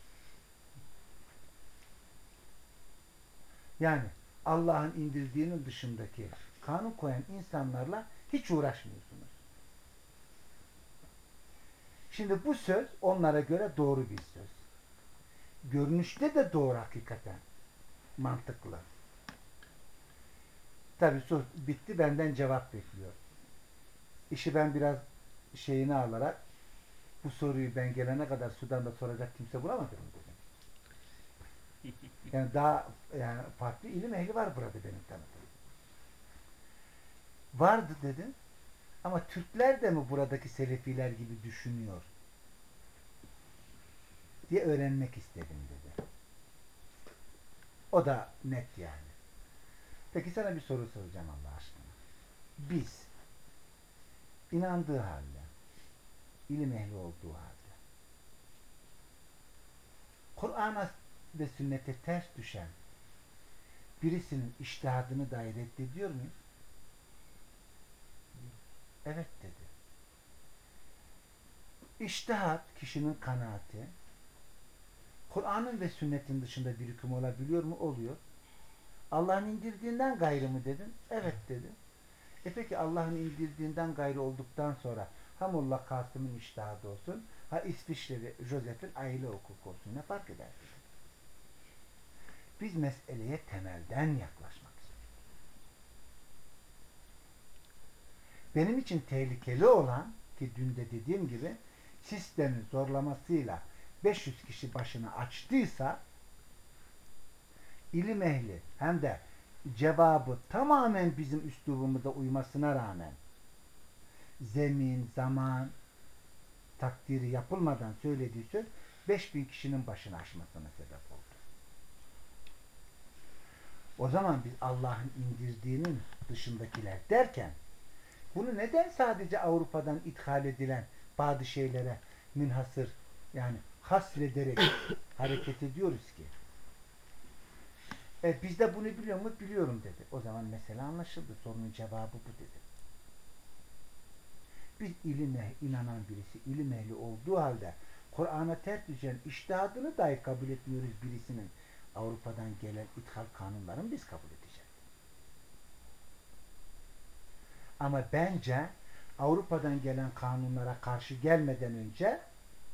Yani Allah'ın indirdiğinin dışındaki kanun koyan insanlarla hiç uğraşmıyorsunuz. Şimdi bu söz onlara göre doğru bir söz. Görünüşte de doğru hakikaten. Mantıklı. Tabii söz bitti, benden cevap bekliyor. İşi ben biraz şeyini alarak bu soruyu ben gelene kadar Sudan'da soracak kimse bulamadım dedim. Yani daha yani farklı ilim ehli var burada benim tanıdığım. Vardı dedim. Ama Türkler de mi buradaki Selefiler gibi düşünüyor diye öğrenmek istedim dedi. O da net yani. Peki sana bir soru soracağım Allah aşkına. biz inandığı halde, ilim ehli olduğu halde, Kur'an'a ve sünnete ters düşen birisinin içtihadını dahi reddediyor muyuz? Evet dedi. İçtihat kişinin kanaati, Kur'an'ın ve sünnetin dışında bir hüküm olabiliyor mu? Oluyor. Allah'ın indirdiğinden gayrı mı dedin? Evet dedi. Peki Allah'ın indirdiğinden gayrı olduktan sonra ha Molla Kasım'ın içtihadı olsun, ha İsviçreli Joseph'in aile hukuku olsun, ne fark eder? Biz meseleye temelden yaklaşmak istiyoruz. Benim için tehlikeli olan, ki dün de dediğim gibi, sistemin zorlamasıyla 500 kişi başını açtıysa, ilim ehli hem de cevabı tamamen bizim üslubumuza uymasına rağmen zemin, zaman takdiri yapılmadan söylediği söz 5000 kişinin başını aşmasına sebep oldu. O zaman biz Allah'ın indirdiğinin dışındakiler derken bunu neden sadece Avrupa'dan ithal edilen bazı şeylere münhasır, yani hasrederek hareket ediyoruz ki? Biz de bunu biliyor mu? Biliyorum dedi. O zaman mesele anlaşıldı. Sorunun cevabı bu dedi. Biz ilime inanan birisi, ilim ehli olduğu halde Kur'an'a ters düşen içtihadını dahi kabul etmiyoruz birisinin. Avrupa'dan gelen ithal kanunlarını biz kabul edeceğiz. Ama bence Avrupa'dan gelen kanunlara karşı gelmeden önce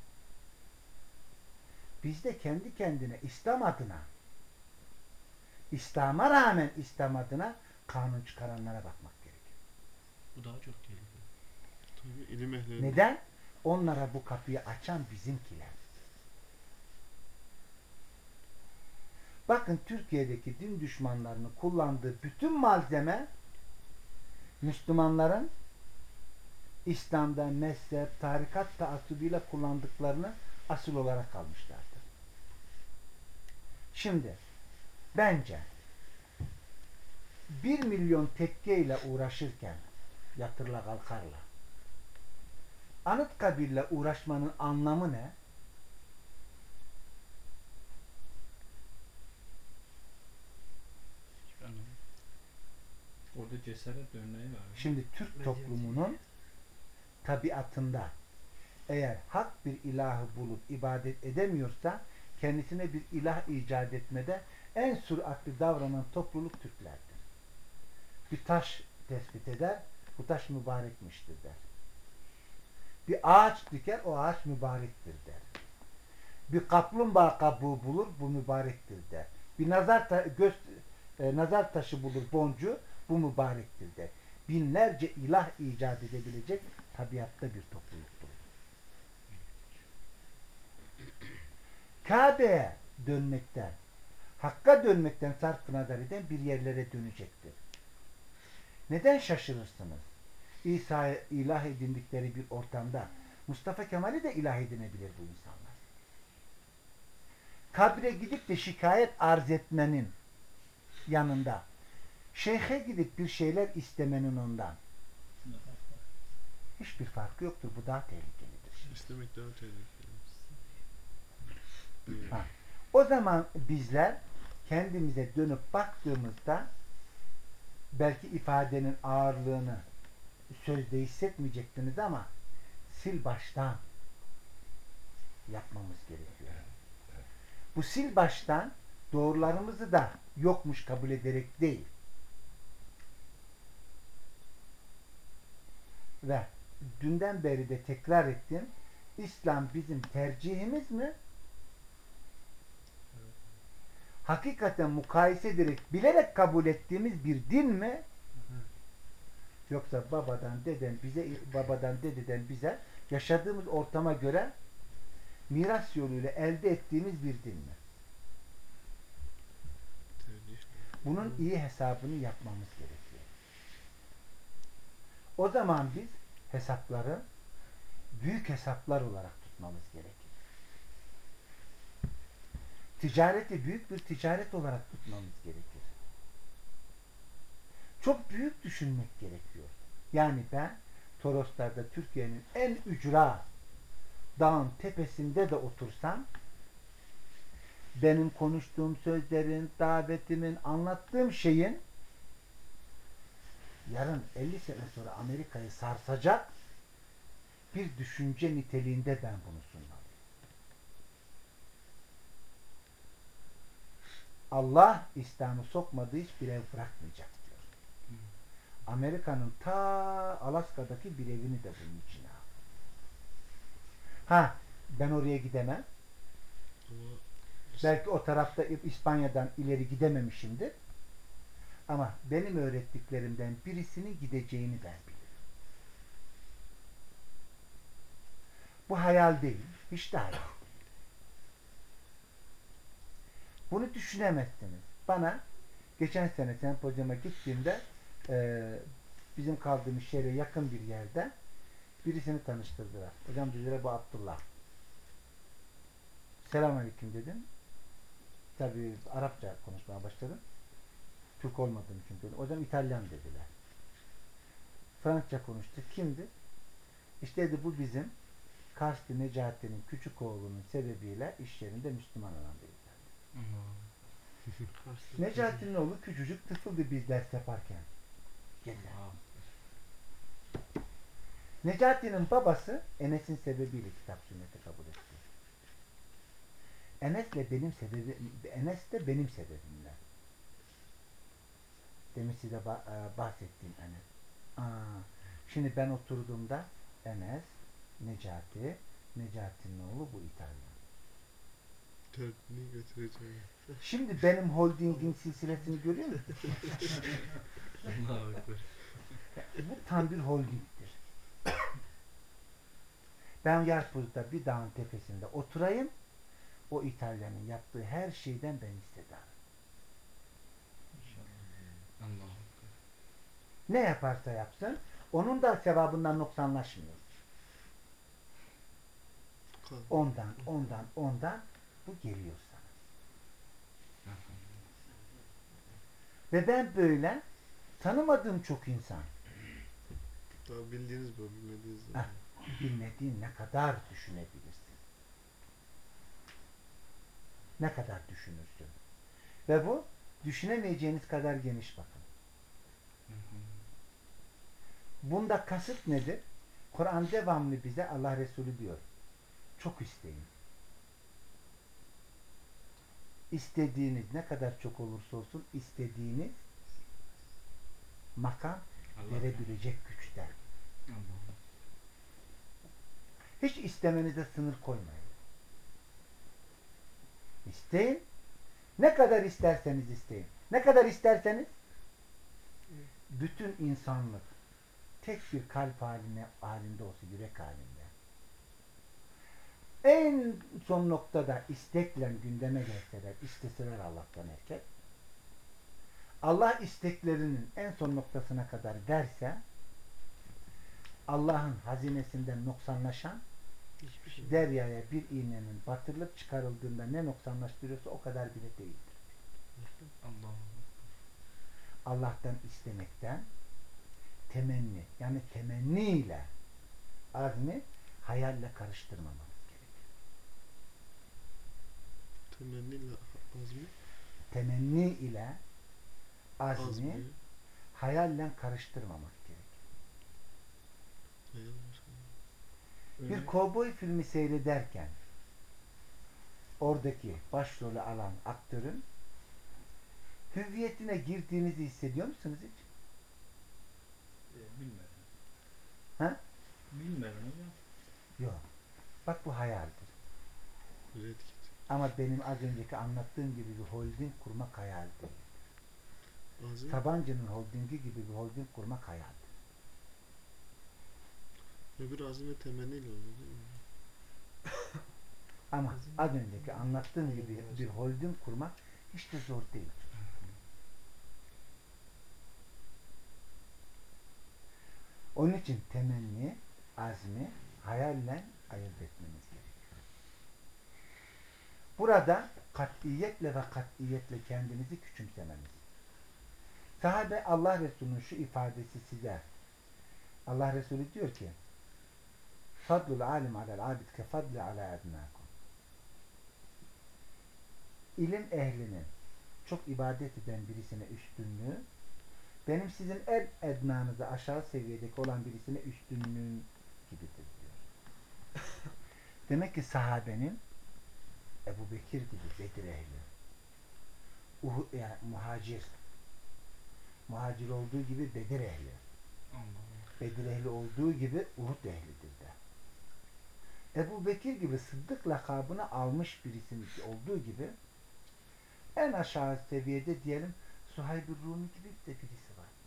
biz de kendi kendine İslam adına, İslam'a rağmen İslam adına kanun çıkaranlara bakmak gerekiyor. Bu daha çok tehlikeli. Tabii ilim ehli. Neden? Onlara bu kapıyı açan bizimkiler. Bakın Türkiye'deki din düşmanlarının kullandığı bütün malzeme Müslümanların İslam'da mezhep, tarikat taassubuyla kullandıklarını asıl olarak almışlardır. Şimdi bence 1 milyon tekkeyle uğraşırken yatırla kalkarla Anıtkabir'le uğraşmanın anlamı ne? Hiçbir anlamı yok. Orada cesaret örneği var. Şimdi Türk toplumunun tabiatında eğer hak bir ilahı bulup ibadet edemiyorsa kendisine bir ilah icat etmede en süratli davranan topluluk Türklerdir. Bir taş tespit eder, bu taş mübarekmiştir der. Bir ağaç diker, o ağaç mübarektir der. Bir kaplumbağa kabuğu bulur, bu mübarektir der. Bir nazar taşı bulur, boncuğu, bu mübarektir der. Binlerce ilah icat edebilecek tabiatta bir topluluktur. Kabe'ye dönmekten, Hakk'a dönmekten sarf nazar eden bir yerlere dönecektir. Neden şaşırırsınız? İsa'yı ilah edindikleri bir ortamda Mustafa Kemal'i de ilah edinebilir bu insanlar. Kabre gidip de şikayet arz etmenin yanında şeyhe gidip bir şeyler istemenin ondan hiçbir farkı yoktur. Bu daha tehlikelidir. İstemek daha tehlikeli. Ha. O zaman bizler kendimize dönüp baktığımızda belki ifadenin ağırlığını sözde hissetmeyecektiniz ama sil baştan yapmamız gerekiyor. Bu sil baştan doğrularımızı da yokmuş kabul ederek değil ve dünden beri de tekrar ettim, İslam bizim tercihimiz mi? Hakikaten mukayese ederek, bilerek kabul ettiğimiz bir din mi? Yoksa babadan dededen bize yaşadığımız ortama göre miras yoluyla elde ettiğimiz bir din mi? Bunun iyi hesabını yapmamız gerekiyor. O zaman biz hesapları büyük hesaplar olarak tutmamız gerekir. Ticareti büyük bir ticaret olarak tutmamız gerekir. Çok büyük düşünmek gerekiyor. Yani ben Toroslar'da Türkiye'nin en ücra dağın tepesinde de otursam benim konuştuğum sözlerin, davetimin, anlattığım şeyin yarın 50 sene sonra Amerika'yı sarsacak bir düşünce niteliğinde ben bunu sunmalıyım. Allah İslam'ı sokmadığı hiçbir ev bırakmayacak diyor. Amerika'nın ta Alaska'daki bir evini de bunun içine al. Ha, ben oraya gidemem. Ama Belki o tarafta İspanya'dan ileri gidememişimdir. Ama benim öğrettiklerimden birisinin gideceğini ben bilirim. Bu hayal değil. Hiç de hayal değil. Bunu düşünemezsiniz. Bana geçen sene sempozyuma gittiğimde bizim kaldığımız şehre yakın bir yerde birisini tanıştırdılar. Hocam dediler bu Abdullah. Selamünaleyküm dedim. Tabii Arapça konuşmaya başladım. Türk olmadığım için dedim. Hocam İtalyan dediler. Fransızca konuştu. Kimdi? İşte dedi bu bizim Kars'ta Necati'nin küçük oğlunun sebebiyle iş yerinde Müslüman olan dediler. Necati'nin oğlu küçücük tıfıldı biz ders yaparken. Gezer. Necati'nin babası Enes'in sebebiyle kitap sünneti kabul etti. Enes de benim sebebimden. Demin size bahsettiğim Enes. Şimdi ben oturduğumda Enes, Necati'nin oğlu bu İtalyan. derdini götüreceğim. Şimdi benim holdingin silsilesini görüyor musun? Allahu Ekber. Bu tam bir holdingdir. Ben Yarpuz'da bir dağın tepesinde oturayım, o İtalyanın yaptığı her şeyden ben hissedarım. Allahu Ekber. Ne yaparsa yapsın, onun da sevabından noksanlaşmıyor. Ondan bu geliyor sana. Ve ben böyle tanımadığım çok insan. Daha bildiğiniz bu, bilmediğiniz zaman. Bilmediğin ne kadar düşünebilirsin. Ne kadar düşünürsün. Ve bu düşünemeyeceğiniz kadar geniş bakın. Bunda kasıt nedir? Kur'an devamlı bize Allah Resulü diyor. Çok isteyin. İstediğiniz ne kadar çok olursa olsun istediğiniz makam verebilecek güçte. Hiç istemenize sınır koymayın. İsteyin. Ne kadar isterseniz isteyin. Ne kadar isterseniz bütün insanlık tek bir kalp halinde olsa, yürek halinde. En son noktada istekle gündeme gelseler, isteseler Allah'tan erkek, Allah isteklerinin en son noktasına kadar verse, Allah'ın hazinesinden noksanlaşan Hiçbir şey. deryaya bir iğnenin batırılıp çıkarıldığında ne noksanlaştırıyorsa o kadar bile değildir. Allahu Allah'tan istemekten temenni, yani temenniyle azmi hayalle karıştırmamak gerekir. Temenniyle azmi. Temenni ile azmi Azmi. hayalle karıştırmamak gerekir. Hayal var. Bir kovboy filmi seyrederken oradaki başrolü alan aktörün hüviyetine girdiğinizi hissediyor musunuz hiç? Bilmiyorum. Ha? Bilmiyorum hocam. Yok. Bak bu hayaldir. Red Kit. Ama benim az önceki anlattığım gibi bir holding kurmak hayal değil. Azmi. Sabancı'nın holdingi gibi bir holding kurmak hayaldir. Öbür azmi ve temenniyle oluyor değil mi? Ama az önceki anlattığım gibi bir holding kurmak hiç de zor değil. Onun için temenni, azmi, hayalle ayırt etmemiz gerekiyor. Burada katiyetle kendinizi küçümsemeniz. Sahabe Allah Resulü'nün şu ifadesi size Allah Resulü diyor ki Fadlul alim alel abid ke fadli ala ednakum. İlim ehlinin çok ibadet eden birisine üstünlüğü benim sizin en ednanızda aşağı seviyedeki olan birisine üstünlüğün gibidir diyor. Demek ki sahabenin Ebu Bekir gibi Bedir ehli yani muhacir olduğu gibi Bedir ehli Bedir ehli olduğu gibi Uhud ehlidir de. Ebu Bekir gibi Sıddık lakabını almış birisinin olduğu gibi en aşağı seviyede diyelim Suhayb-ı Rumi gibi de birisi var.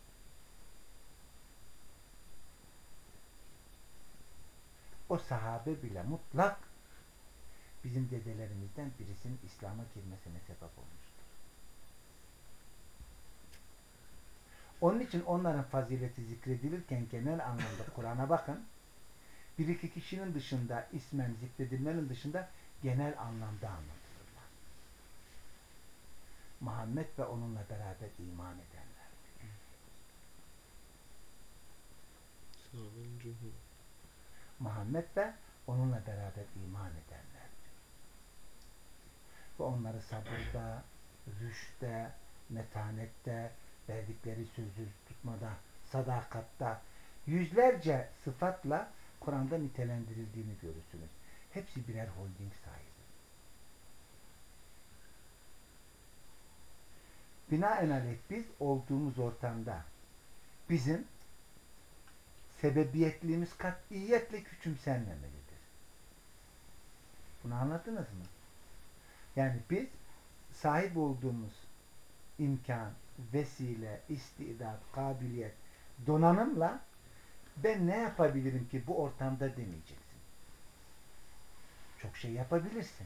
O sahabe bile mutlak bizim dedelerimizden birisinin İslam'a girmesine sebep olmuştur. Onun için onların fazileti zikredilirken genel anlamda Kur'an'a bakın. Bir iki kişinin dışında ismen zikredilmenin dışında genel anlamda anlatılırlar. Muhammed ve onunla beraber iman edenler. Sahabenin cumhur. Muhammed ve onunla beraber iman edenler. Ve onları sabırda, rüşte, metanette, verdikleri sözü tutmada, sadakatta, yüzlerce sıfatla Kur'an'da nitelendirildiğini görürsünüz. Hepsi birer holding sahibi. Binaenaleyh biz olduğumuz ortamda bizim sebebiyetliğimiz katiyetle küçümsenmemelidir. Bunu anladınız mı? Yani biz sahip olduğumuz imkan, vesile, istidat, kabiliyet, donanımla ben ne yapabilirim ki bu ortamda demeyeceksin. Çok şey yapabilirsin.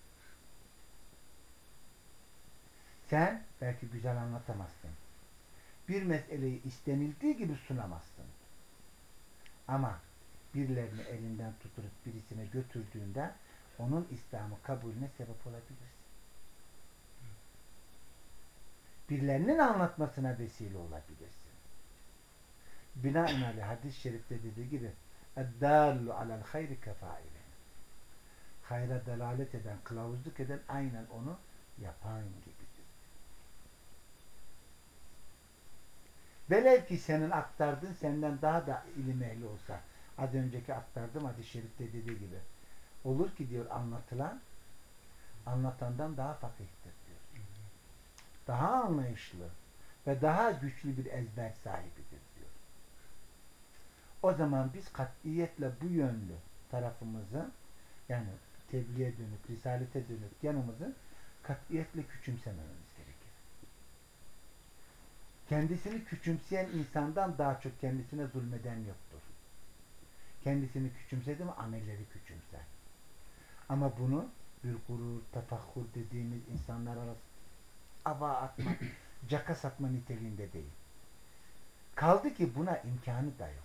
Sen belki güzel anlatamazsın. Bir meseleyi istenildiği gibi sunamazsın. Ama birilerini elinden tutup birisine götürdüğünde onun İslam'ı kabulüne sebep olabilirsin. Birilerinin anlatmasına vesile olabilirsin. Binaenaleyh hadis-i şerifte dediği gibi اَدَّالُ عَلَى الْخَيْرِ كَفَائِلٍ Hayra delalet eden, kılavuzluk eden aynen onu yapan gibidir. Velev ki senin aktardığın senden daha da ilim ehli olsa, az önceki aktardığım hadis-i şerifte dediği gibi olur ki diyor anlatılan anlatandan daha fakihtir diyor. Daha anlayışlı ve daha güçlü bir ezber sahibidir diyor. O zaman biz katiyetle bu yönlü tarafımızı yani tebliğe dönük, risalete dönük yanımızı katiyetle küçümsemememiz gerekir. Kendisini küçümseyen insandan daha çok kendisine zulmeden yoktur. Kendisini küçümsedi mi amelleri küçümser. Ama bunu bir gurur, tefakkur dediğimiz insanlar arasında ava atma, caka satma niteliğinde değil. Kaldı ki buna imkanı da yok.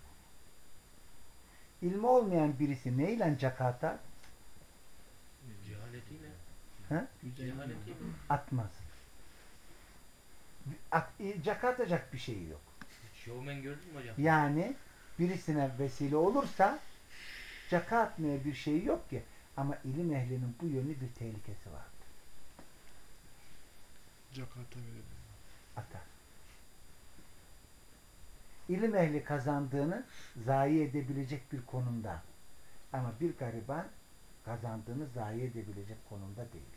İlmi olmayan birisi neyle caka atar? Cehaletiyle. Ha? Cehaletiyle. Atmaz. Caka atacak bir şey yok. Şovmen gördün mü hocam? Yani birisine vesile olursa caka atmaya bir şey yok ki. Ama ilim ehlinin bu yönlü bir tehlikesi var. Cakata verelim. Atar. İlim ehli kazandığını zayi edebilecek bir konumda. Ama bir gariban kazandığını zayi edebilecek konumda değildir.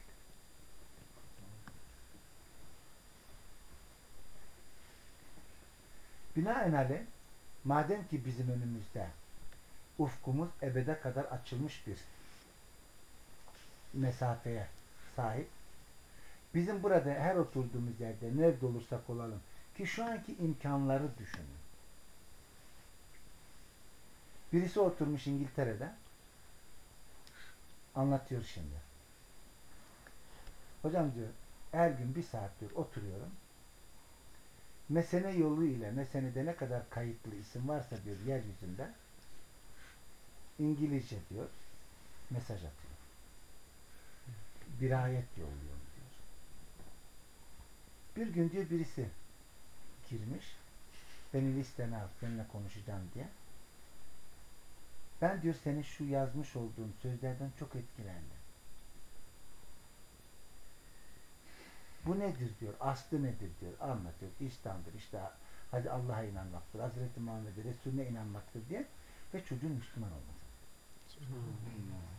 Binaenaleyh madem ki bizim önümüzde ufkumuz ebede kadar açılmış bir mesafeye sahip. Bizim burada her oturduğumuz yerde nerede olursak olalım ki şu anki imkanları düşünün. Birisi oturmuş İngiltere'de anlatıyor şimdi. Hocam diyor her gün bir saat diyor oturuyorum. Mesene yolu ile mesenede ne kadar kayıtlı isim varsa diyor yeryüzünde İngilizce diyor mesaj atıyor. Bir ayet yolluyor diyor. Bir gün diyor birisi girmiş beni listene al seninle konuşacağım diye Ben diyor senin şu yazmış olduğun sözlerden çok etkilendim. Bu nedir diyor, aslı nedir diyor, anlatıyor. İslam'dır, işte hadi Allah'a inanmaktır, Hazreti Muhammed'e, Resulüne inanmaktır diye ve çocuğun Müslüman olması. Subhanallah.